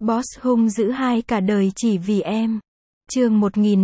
Boss hung dữ hai cả đời chỉ vì em. Chương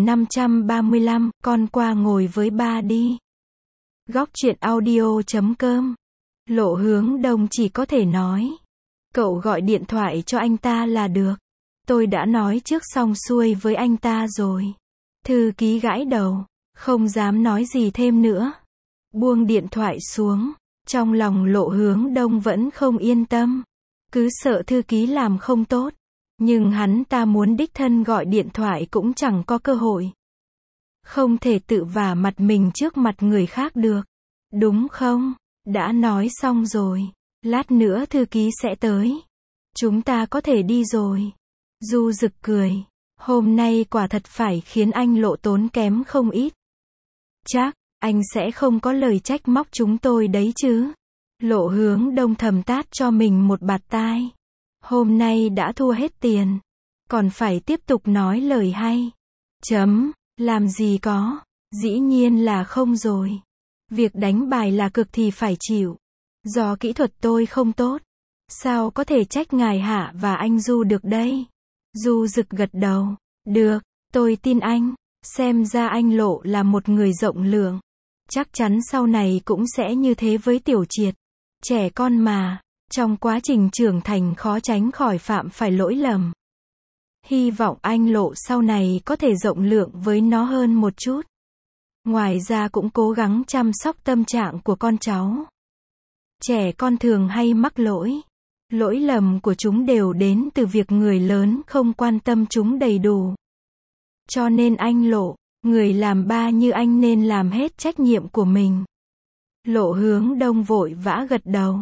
1535, con qua ngồi với ba đi. Góc truyện audio.com. Lộ Hướng Đông chỉ có thể nói. Cậu gọi điện thoại cho anh ta là được. Tôi đã nói trước xong xuôi với anh ta rồi. Thư ký gãi đầu, không dám nói gì thêm nữa. Buông điện thoại xuống. Trong lòng Lộ Hướng Đông vẫn không yên tâm. Cứ sợ thư ký làm không tốt. Nhưng hắn ta muốn đích thân gọi điện thoại cũng chẳng có cơ hội. Không thể tự vả mặt mình trước mặt người khác được. Đúng không? Đã nói xong rồi. Lát nữa thư ký sẽ tới. Chúng ta có thể đi rồi. Du Dực cười. Hôm nay quả thật phải khiến anh Lộ tốn kém không ít. Chắc, anh sẽ không có lời trách móc chúng tôi đấy chứ. Lộ Hướng Đông thầm tát cho mình một bạt tai. Hôm nay đã thua hết tiền. Còn phải tiếp tục nói lời hay. Làm gì có. Dĩ nhiên là không rồi. Việc đánh bài là cực thì phải chịu. Do kỹ thuật tôi không tốt. Sao có thể trách ngài Hạ và anh Du được đây? Du Dực gật đầu. Được, tôi tin anh. Xem ra anh Lộ là một người rộng lượng. Chắc chắn sau này cũng sẽ như thế với Tiểu Triệt. Trẻ con mà. Trong quá trình trưởng thành khó tránh khỏi phạm phải lỗi lầm. Hy vọng anh Lộ sau này có thể rộng lượng với nó hơn một chút. Ngoài ra cũng cố gắng chăm sóc tâm trạng của con cháu. Trẻ con thường hay mắc lỗi. Lỗi lầm của chúng đều đến từ việc người lớn không quan tâm chúng đầy đủ. Cho nên anh Lộ, người làm ba như anh nên làm hết trách nhiệm của mình. Lộ Hướng Đông vội vã gật đầu.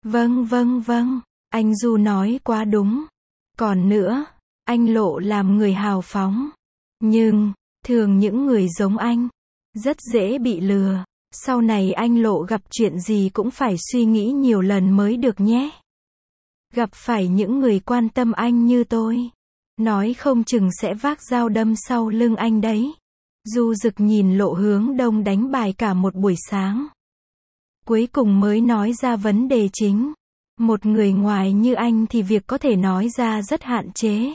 Vâng, anh Du nói quá đúng. Còn nữa, anh Lộ làm người hào phóng. Nhưng, thường những người giống anh, rất dễ bị lừa. Sau này anh Lộ gặp chuyện gì cũng phải suy nghĩ nhiều lần mới được nhé. Gặp phải những người quan tâm anh như tôi, nói không chừng sẽ vác dao đâm sau lưng anh đấy. Du Dực nhìn Lộ Hướng Đông đánh bài cả một buổi sáng. Cuối cùng mới nói ra vấn đề chính. Một người ngoài như anh thì việc có thể nói ra rất hạn chế.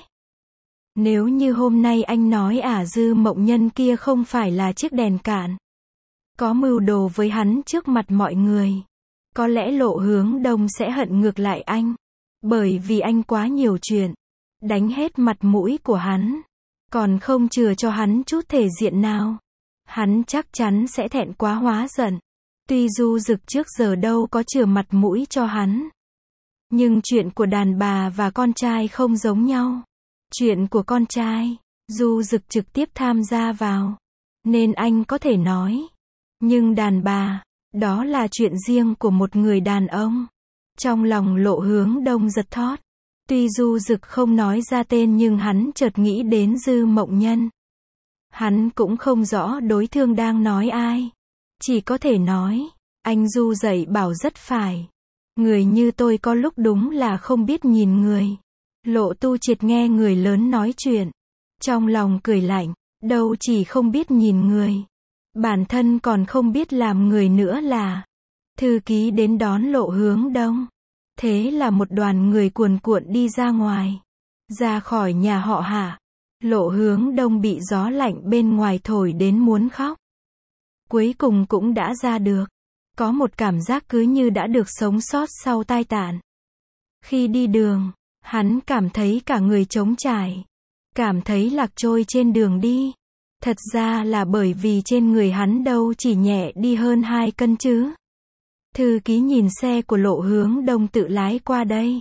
Nếu như hôm nay anh nói Dư Mộng Nhân kia không phải là chiếc đèn cạn, có mưu đồ với hắn trước mặt mọi người, có lẽ Lộ Hướng Đông sẽ hận ngược lại anh. Bởi vì anh quá nhiều chuyện, đánh hết mặt mũi của hắn, còn không chừa cho hắn chút thể diện nào. Hắn chắc chắn sẽ thẹn quá hóa giận. Tuy Du Dực trước giờ đâu có chừa mặt mũi cho hắn. Nhưng chuyện của đàn bà và con trai không giống nhau. Chuyện của con trai, Du Dực trực tiếp tham gia vào. Nên anh có thể nói. Nhưng đàn bà, đó là chuyện riêng của một người đàn ông. Trong lòng Lộ Hướng Đông giật thót. Tuy Du Dực không nói ra tên nhưng hắn chợt nghĩ đến Dư Mộng Nhân. Hắn cũng không rõ đối phương đang nói ai. Chỉ có thể nói, anh Du dạy bảo rất phải. Người như tôi có lúc đúng là không biết nhìn người. Lộ Tu Triệt nghe người lớn nói chuyện. Trong lòng cười lạnh, đâu chỉ không biết nhìn người. Bản thân còn không biết làm người nữa là. Thư ký đến đón Lộ Hướng Đông. Thế là một đoàn người cuồn cuộn đi ra ngoài. Ra khỏi nhà họ Hạ. Lộ Hướng Đông bị gió lạnh bên ngoài thổi đến muốn khóc. Cuối cùng cũng đã ra được. Có một cảm giác cứ như đã được sống sót sau tai nạn. Khi đi đường, hắn cảm thấy cả người trống trải. Cảm thấy lạc trôi trên đường đi. Thật ra là bởi vì trên người hắn đâu chỉ nhẹ đi hơn 2 cân chứ. Thư ký nhìn xe của Lộ Hướng Đông tự lái qua đây.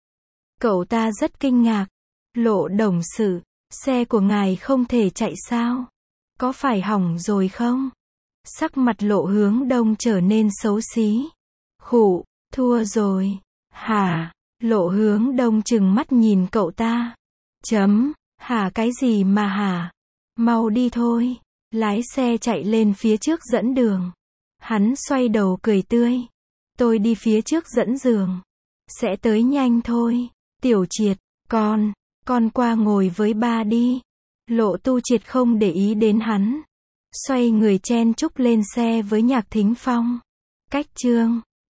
Cậu ta rất kinh ngạc. Lộ đồng sự, xe của ngài không thể chạy sao? Có phải hỏng rồi không? Sắc mặt Lộ Hướng Đông trở nên xấu xí. Khụ, thua rồi. Hả? Lộ Hướng Đông trừng mắt nhìn cậu ta. Hả cái gì mà hả? Mau đi thôi. Lái xe chạy lên phía trước dẫn đường. Hắn xoay đầu cười tươi. Tôi đi phía trước dẫn đường. Sẽ tới nhanh thôi. Tiểu Triệt, con qua ngồi với ba đi. Lộ Tu Triệt không để ý đến hắn. Xoay người chen chúc lên xe với Nhạc Thính Phong. Cách chương